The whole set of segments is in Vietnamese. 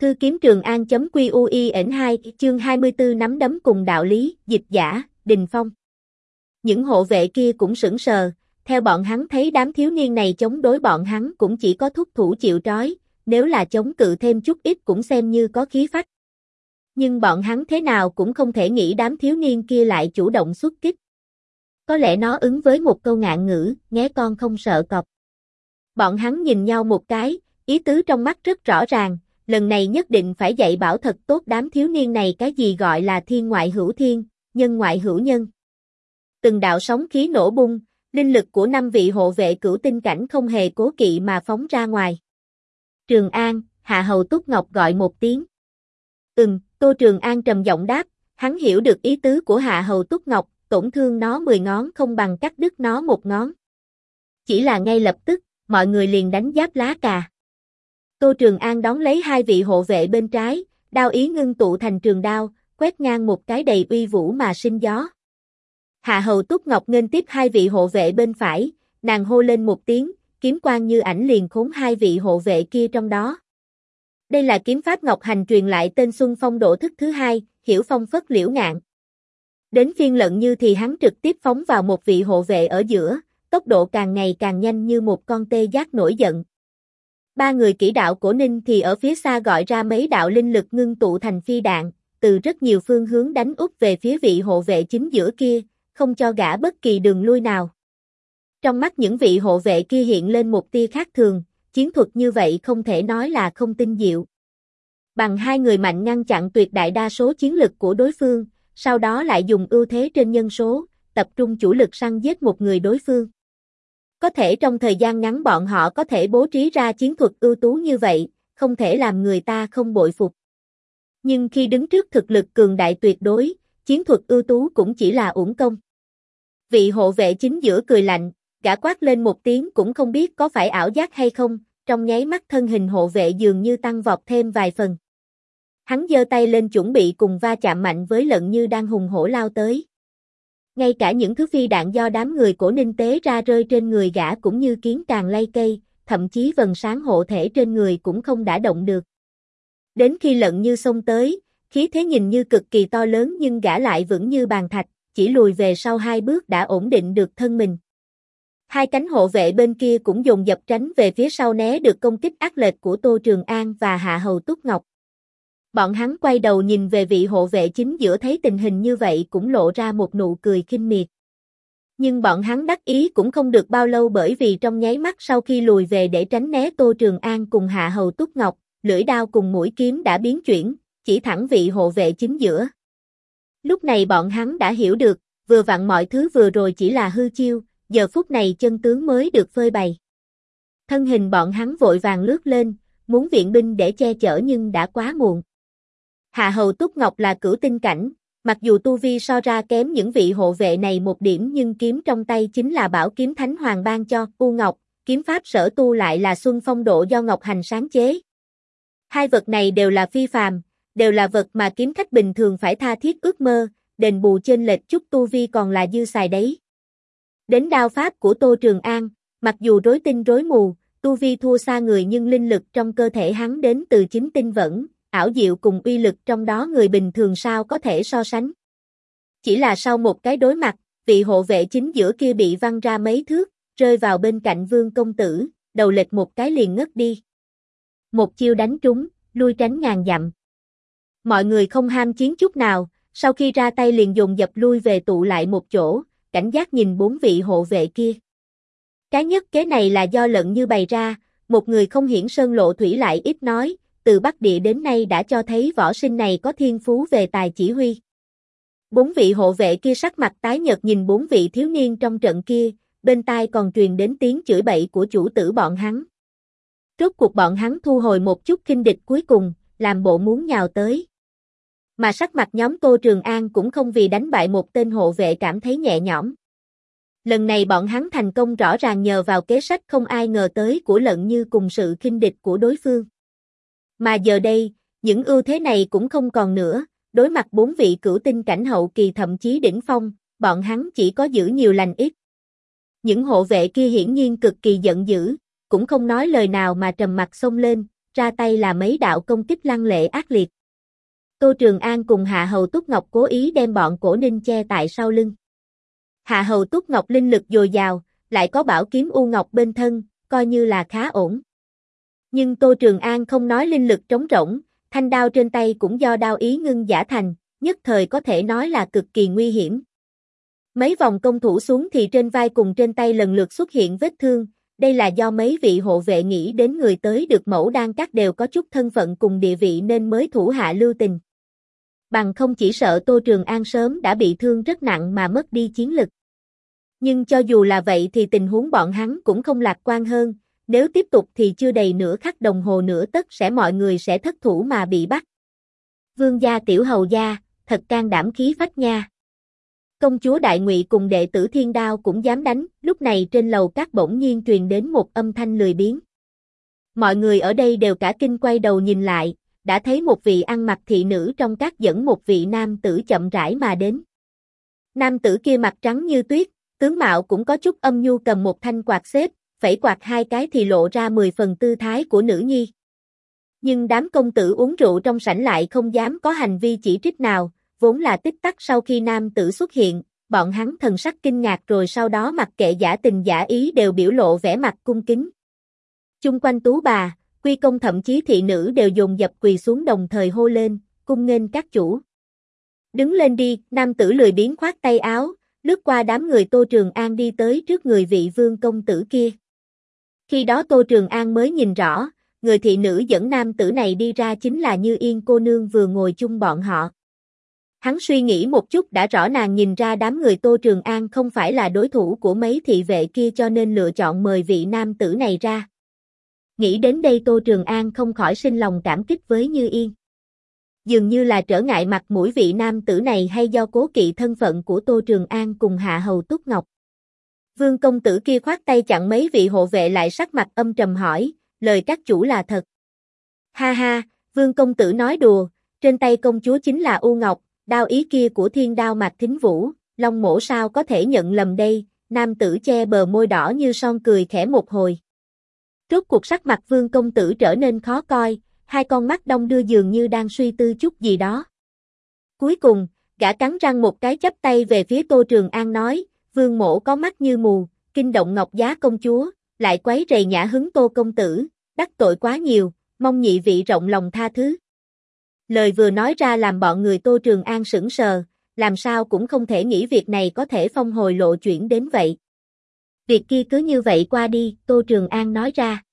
Thư kiếm Trường An.quy2 chương 24 nắm đấm cùng đạo lý, dịch giả, Đình Phong. Những hộ vệ kia cũng sững sờ, theo bọn hắn thấy đám thiếu niên này chống đối bọn hắn cũng chỉ có thúc thủ chịu trói, nếu là chống cự thêm chút ít cũng xem như có khí phách. Nhưng bọn hắn thế nào cũng không thể nghĩ đám thiếu niên kia lại chủ động xuất kích. Có lẽ nó ứng với một câu ngạn ngữ, nghé con không sợ cọp. Bọn hắn nhìn nhau một cái, ý tứ trong mắt rất rõ ràng, lần này nhất định phải dạy bảo thật tốt đám thiếu niên này cái gì gọi là thiên ngoại hữu thiên, nhân ngoại hữu nhân. Từng đạo sóng khí nổ bung, linh lực của 5 vị hộ vệ cửu tinh cảnh không hề cố kỵ mà phóng ra ngoài. Trường An, Hạ Hầu Túc Ngọc gọi một tiếng. Tô Trường An trầm giọng đáp, hắn hiểu được ý tứ của Hạ Hầu Túc Ngọc, tổn thương nó 10 ngón không bằng cắt đứt nó 1 ngón. Chỉ là ngay lập tức, mọi người liền đánh giáp lá cà. Tô Trường An đón lấy 2 vị hộ vệ bên trái, đao ý ngưng tụ thành trường đao, quét ngang một cái đầy uy vũ mà sinh gió. Hạ Hầu Túc Ngọc nghênh tiếp 2 vị hộ vệ bên phải, nàng hô lên một tiếng, kiếm quang như ảnh liền khốn 2 vị hộ vệ kia trong đó. Đây là kiếm pháp Ngọc Hành truyền lại tên Xuân Phong độ thức thứ 2, hiểu phong phất liễu ngạn. Đến phiên Lận Như thì hắn trực tiếp phóng vào một vị hộ vệ ở giữa, tốc độ càng ngày càng nhanh như một con tê giác nổi giận. 3 người kỹ đạo Cổ Ninh thì ở phía xa gọi ra mấy đạo linh lực ngưng tụ thành phi đạn, từ rất nhiều phương hướng đánh úp về phía vị hộ vệ chính giữa kia, không cho gã bất kỳ đường lui nào. Trong mắt những vị hộ vệ kia hiện lên một tia khác thường, chiến thuật như vậy không thể nói là không tinh diệu. Bằng 2 người mạnh ngăn chặn tuyệt đại đa số chiến lực của đối phương, sau đó lại dùng ưu thế trên nhân số, tập trung chủ lực săn giết một người đối phương. Có thể trong thời gian ngắn bọn họ có thể bố trí ra chiến thuật ưu tú như vậy, không thể làm người ta không bội phục. Nhưng khi đứng trước thực lực cường đại tuyệt đối, chiến thuật ưu tú cũng chỉ là uổng công. Vị hộ vệ chính giữa cười lạnh, gã quát lên một tiếng cũng không biết có phải ảo giác hay không, trong nháy mắt thân hình hộ vệ dường như tăng vọt thêm vài phần. Hắn giơ tay lên chuẩn bị cùng va chạm mạnh với Lận Như đang hùng hổ lao tới. Ngay cả những thứ phi đạn do đám người Cổ Ninh tế ra rơi trên người gã cũng như kiến càng lay cây, thậm chí vầng sáng hộ thể trên người cũng không đả động được. Đến khi Lận Như xông tới, khí thế nhìn như cực kỳ to lớn nhưng gã lại vững như bàn thạch, chỉ lùi về sau 2 bước đã ổn định được thân mình. 2 cánh hộ vệ bên kia cũng dồn dập tránh về phía sau né được công kích ác liệt của Tô Trường An và Hạ Hầu Túc Ngọc. Bọn hắn quay đầu nhìn về vị hộ vệ chính giữa thấy tình hình như vậy cũng lộ ra một nụ cười khinh miệt. Nhưng bọn hắn đắc ý cũng không được bao lâu bởi vì trong nháy mắt sau khi lùi về để tránh né Tô Trường An cùng Hạ Hầu Túc Ngọc, lưỡi đao cùng mũi kiếm đã biến chuyển, chỉ thẳng vị hộ vệ chính giữa. Lúc này bọn hắn đã hiểu được, vừa vặn mọi thứ vừa rồi chỉ là hư chiêu, giờ phút này chân tướng mới được phơi bày. Thân hình bọn hắn vội vàng lướt lên, muốn viện binh để che chở nhưng đã quá muộn. Hạ Hầu Túc Ngọc là cửu tinh cảnh, mặc dù tu vi so ra kém những vị hộ vệ này một điểm nhưng kiếm trong tay chính là bảo kiếm Thánh Hoàng ban cho, U Ngọc, kiếm pháp sở tu lại là Xuân Phong độ do Ngọc Hành sáng chế. 2 vật này đều là phi phàm, đều là vật mà kiếm khách bình thường phải tha thiết ước mơ, đền bù chênh lệch chút tu vi còn là dư xài đấy. Đến đao pháp của Tô Trường An, mặc dù rối tinh rối mù, tu vi thua xa người nhưng linh lực trong cơ thể hắn đến từ chính tinh vẫn, ảo diệu cùng uy lực trong đó người bình thường sao có thể so sánh. Chỉ là sau một cái đối mặt, vị hộ vệ chính giữa kia bị văng ra mấy thước, rơi vào bên cạnh Vương công tử, đầu lệch một cái liền ngất đi. Một chiêu đánh trúng, lui tránh ngàn dặm. Mọi người không ham chiến chút nào, sau khi ra tay liền dồn dập lui về tụ lại một chỗ, cảnh giác nhìn 4 vị hộ vệ kia. Cái nhất kế này là do Lận Như bày ra, một người không hiển sơn lộ thủy lại ít nói, từ Bắc Địa đến nay đã cho thấy võ sinh này có thiên phú về tài chỉ huy. 4 vị hộ vệ kia sắc mặt tái nhợt nhìn 4 vị thiếu niên trong trận kia, bên tai còn truyền đến tiếng chửi bậy của chủ tử bọn hắn. Rốt cuộc bọn hắn thu hồi một chút khinh địch cuối cùng, làm bộ muốn nhào tới. Mà sắc mặt nhóm Tô Trường An cũng không vì đánh bại một tên hộ vệ cảm thấy nhẹ nhõm. Lần này bọn hắn thành công rõ ràng nhờ vào kế sách không ai ngờ tới của Lận Như cùng sự khinh địch của đối phương. Mà giờ đây, những ưu thế này cũng không còn nữa, đối mặt 4 vị cửu tinh cảnh hậu kỳ thậm chí đỉnh phong, bọn hắn chỉ có giữ nhiều lành ít. Những hộ vệ kia hiển nhiên cực kỳ giận dữ, cũng không nói lời nào mà trầm mặt xông lên, ra tay là mấy đạo công kích lăng lệ ác liệt. Tô Trường An cùng Hạ Hầu Túc Ngọc cố ý đem bọn Cổ Ninh che tại sau lưng. Hạ Hầu Túc Ngọc linh lực dồi dào, lại có bảo kiếm U Ngọc bên thân, coi như là khá ổn. Nhưng Tô Trường An không nói linh lực trống rỗng, thanh đao trên tay cũng do đao ý ngưng giả thành, nhất thời có thể nói là cực kỳ nguy hiểm. Mấy vòng công thủ xuống thì trên vai cùng trên tay lần lượt xuất hiện vết thương, đây là do mấy vị hộ vệ nghĩ đến người tới được Mẫu Đan Các đều có chút thân phận cùng địa vị nên mới thủ hạ lưu tình. Bằng không chỉ sợ Tô Trường An sớm đã bị thương rất nặng mà mất đi chiến lực. Nhưng cho dù là vậy thì tình huống bọn hắn cũng không lạc quan hơn, nếu tiếp tục thì chưa đầy nửa khắc đồng hồ nữa tất sẽ mọi người sẽ thất thủ mà bị bắt. Vương gia tiểu hầu gia, thật can đảm khí phách nha. Công chúa Đại Ngụy cùng đệ tử Thiên Đao cũng dám đánh, lúc này trên lầu các bỗng nhiên truyền đến một âm thanh lười biếng. Mọi người ở đây đều cả kinh quay đầu nhìn lại, đã thấy một vị ăn mặc thị nữ trong các dẫn một vị nam tử chậm rãi mà đến. Nam tử kia mặt trắng như tuyết, tướng mạo cũng có chút âm nhu cầm một thanh quạt xếp, phẩy quạt hai cái thì lộ ra 10 phần tư thái của nữ nhi. Nhưng đám công tử uống rượu trong sảnh lại không dám có hành vi chỉ trích nào, vốn là tích tắc sau khi nam tử xuất hiện, bọn hắn thần sắc kinh ngạc rồi sau đó mặc kệ giả tình giả ý đều biểu lộ vẻ mặt cung kính. Chung quanh tú bà, quy công thậm chí thị nữ đều dồn dập quỳ xuống đồng thời hô lên, cung nghênh các chủ. Đứng lên đi, nam tử lười biếng khoát tay áo, lướt qua đám người Tô Trường An đi tới trước người vị vương công tử kia. Khi đó Tô Trường An mới nhìn rõ, người thị nữ dẫn nam tử này đi ra chính là Như Yên cô nương vừa ngồi chung bọn họ. Hắn suy nghĩ một chút đã rõ nàng nhìn ra đám người Tô Trường An không phải là đối thủ của mấy thị vệ kia cho nên lựa chọn mời vị nam tử này ra. Nghĩ đến đây Tô Trường An không khỏi sinh lòng cảm kích với Như Yên. Dường như là trở ngại mặt mũi vị nam tử này hay do cố kỵ thân phận của Tô Trường An cùng Hạ Hầu Túc Ngọc. Vương công tử kia khoát tay chặn mấy vị hộ vệ lại sắc mặt âm trầm hỏi, lời các chủ là thật. Ha ha, Vương công tử nói đùa, trên tay công chúa chính là U Ngọc, đao ý kia của Thiên Đao Mạc Thính Vũ, Long Mỗ sao có thể nhận lầm đây, nam tử che bờ môi đỏ như son cười khẽ một hồi. Rốt cuộc sắc mặt Vương công tử trở nên khó coi, hai con mắt đong đưa dường như đang suy tư chút gì đó. Cuối cùng, gã cắn răng một cái chắp tay về phía Tô Trường An nói, Vương mỗ có mắt như mù, kinh động Ngọc Giá công chúa, lại quấy rầy nhã hứng Tô công tử, đắc tội quá nhiều, mong nhị vị rộng lòng tha thứ. Lời vừa nói ra làm bọn người Tô Trường An sững sờ, làm sao cũng không thể nghĩ việc này có thể phong hồi lộ chuyển đến vậy. Việc kia cứ như vậy qua đi, Tô Trường An nói ra.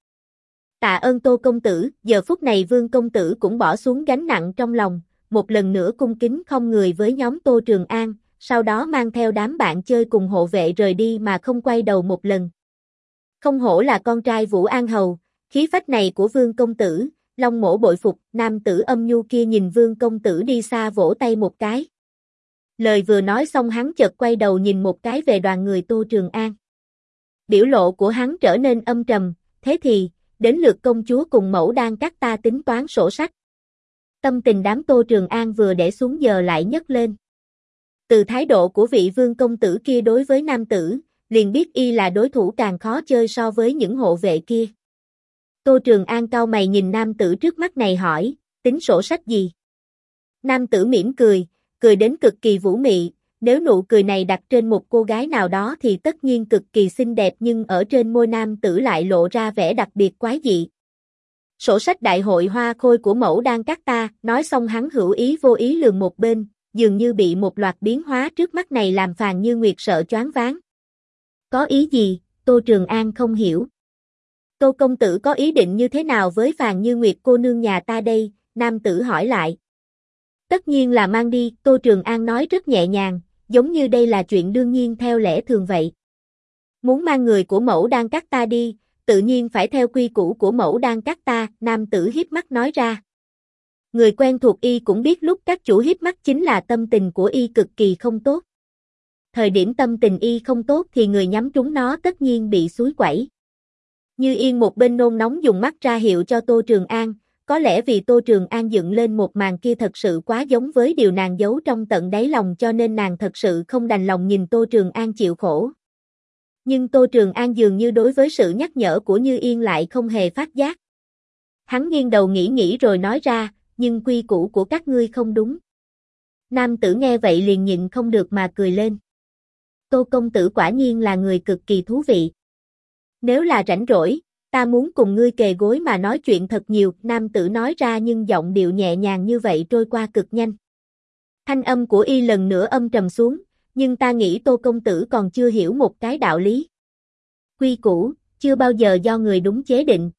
Tạ ơn Tô công tử, giờ phút này Vương công tử cũng bỏ xuống gánh nặng trong lòng, một lần nữa cung kính không người với nhóm Tô Trường An, sau đó mang theo đám bạn chơi cùng hộ vệ rời đi mà không quay đầu một lần. Không hổ là con trai Vũ An Hầu, khí phách này của Vương công tử, Long Mỗ bội phục, nam tử âm nhu kia nhìn Vương công tử đi xa vỗ tay một cái. Lời vừa nói xong hắn chợt quay đầu nhìn một cái về đoàn người Tô Trường An. Biểu lộ của hắn trở nên âm trầm, thế thì, đến lượt công chúa cùng Mẫu Đan Các ta tính toán sổ sách. Tâm tình đám Tô Trường An vừa để xuống giờ lại nhấc lên. Từ thái độ của vị vương công tử kia đối với nam tử, liền biết y là đối thủ càng khó chơi so với những hộ vệ kia. Tô Trường An cau mày nhìn nam tử trước mắt này hỏi, tính sổ sách gì? Nam tử mỉm cười, cười đến cực kỳ vũ mị, nếu nụ cười này đặt trên một cô gái nào đó thì tất nhiên cực kỳ xinh đẹp nhưng ở trên môi nam tử lại lộ ra vẻ đặc biệt quái dị. Sổ sách đại hội hoa khôi của Mẫu Đan Các ta, nói xong hắn hữu ý vô ý lườm một bên, dường như bị một loạt biến hóa trước mắt này làm Phàn Như Nguyệt sợ choáng váng. Có ý gì? Tô Trường An không hiểu. Tô công tử có ý định như thế nào với Phàn Như Nguyệt cô nương nhà ta đây? Nam tử hỏi lại. Tất nhiên là mang đi, Tô Trường An nói rất nhẹ nhàng, giống như đây là chuyện đương nhiên theo lẽ thường vậy. Muốn mang người của Mẫu Đan Các ta đi, tự nhiên phải theo quy củ của Mẫu Đan Các ta, nam tử hiếp mắt nói ra. Người quen thuộc y cũng biết lúc các chủ hiếp mắt chính là tâm tình của y cực kỳ không tốt. Thời điểm tâm tình y không tốt thì người nhắm trúng nó tất nhiên bị xúi quẩy. Như Yên một bên nôn nóng dùng mắt ra hiệu cho Tô Trường An, có lẽ vì Tô Trường An dựng lên một màn kia thật sự quá giống với điều nàng giấu trong tận đáy lòng cho nên nàng thật sự không đành lòng nhìn Tô Trường An chịu khổ. Nhưng Tô Trường An dường như đối với sự nhắc nhở của Như Yên lại không hề phát giác. Hắn nghiêng đầu nghĩ rồi nói ra, nhưng quy củ của các ngươi không đúng. Nam tử nghe vậy liền nhịn không được mà cười lên. Tô công tử quả nhiên là người cực kỳ thú vị. Nếu là rảnh rỗi, ta muốn cùng ngươi kề gối mà nói chuyện thật nhiều, nam tử nói ra nhưng giọng điệu nhẹ nhàng như vậy trôi qua cực nhanh. Thanh âm của y lần nữa âm trầm xuống, nhưng ta nghĩ Tô công tử còn chưa hiểu một cái đạo lý. Quy củ, chưa bao giờ do người đúng chế định.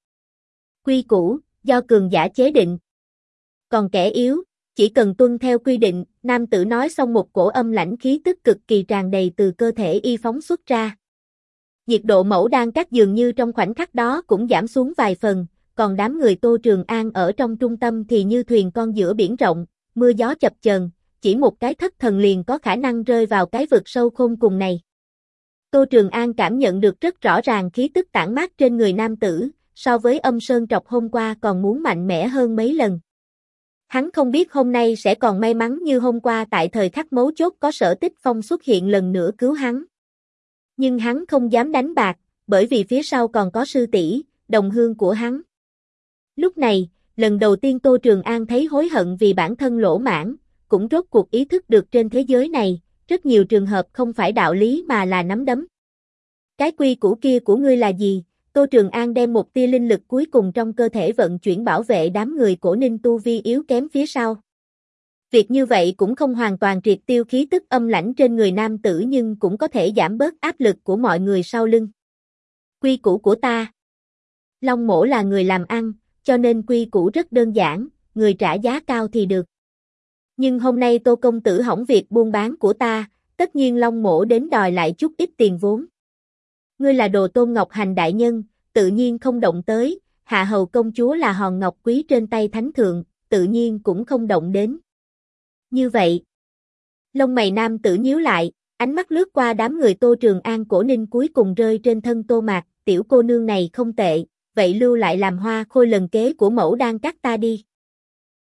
Quy củ, do cường giả chế định. Còn kẻ yếu, chỉ cần tuân theo quy định, nam tử nói xong một cổ âm lãnh khí tức cực kỳ tràn đầy từ cơ thể y phóng xuất ra. Nhiệt độ mẫu đan các dường như trong khoảnh khắc đó cũng giảm xuống vài phần, còn đám người Tô Trường An ở trong trung tâm thì như thuyền con giữa biển rộng, mưa gió chập chờn, chỉ một cái thất thần liền có khả năng rơi vào cái vực sâu khôn cùng này. Tô Trường An cảm nhận được rất rõ ràng khí tức tản mát trên người nam tử, so với âm sơn trọc hôm qua còn muốn mạnh mẽ hơn mấy lần. Hắn không biết hôm nay sẽ còn may mắn như hôm qua tại thời khắc mấu chốt có Sở Tích Phong xuất hiện lần nữa cứu hắn. Nhưng hắn không dám đánh bạc, bởi vì phía sau còn có sư tỷ, đồng hương của hắn. Lúc này, lần đầu tiên Tô Trường An thấy hối hận vì bản thân lỗ mãn, cũng rốt cuộc ý thức được trên thế giới này, rất nhiều trường hợp không phải đạo lý mà là nắm đấm. Cái quy củ kia của ngươi là gì? Tô Trường An đem một tia linh lực cuối cùng trong cơ thể vận chuyển bảo vệ đám người Cổ Ninh tu vi yếu kém phía sau. Việc như vậy cũng không hoàn toàn triệt tiêu khí tức âm lãnh trên người nam tử nhưng cũng có thể giảm bớt áp lực của mọi người sau lưng. Quy củ của ta. Long Mỗ là người làm ăn, cho nên quy củ rất đơn giản, người trả giá cao thì được. Nhưng hôm nay Tô công tử hỏng việc buôn bán của ta, tất nhiên Long Mỗ đến đòi lại chút ít tiền vốn. Ngươi là đồ Tôn Ngọc Hành đại nhân, tự nhiên không động tới, Hạ Hầu công chúa là hòn ngọc quý trên tay thánh thượng, tự nhiên cũng không động đến. Như vậy, lông mày nam tử nhíu lại, ánh mắt lướt qua đám người Tô Trường An Cổ Ninh cuối cùng rơi trên thân Tô Mạc, tiểu cô nương này không tệ, vậy lưu lại làm hoa khôi lần kế của mẫu đan các ta đi.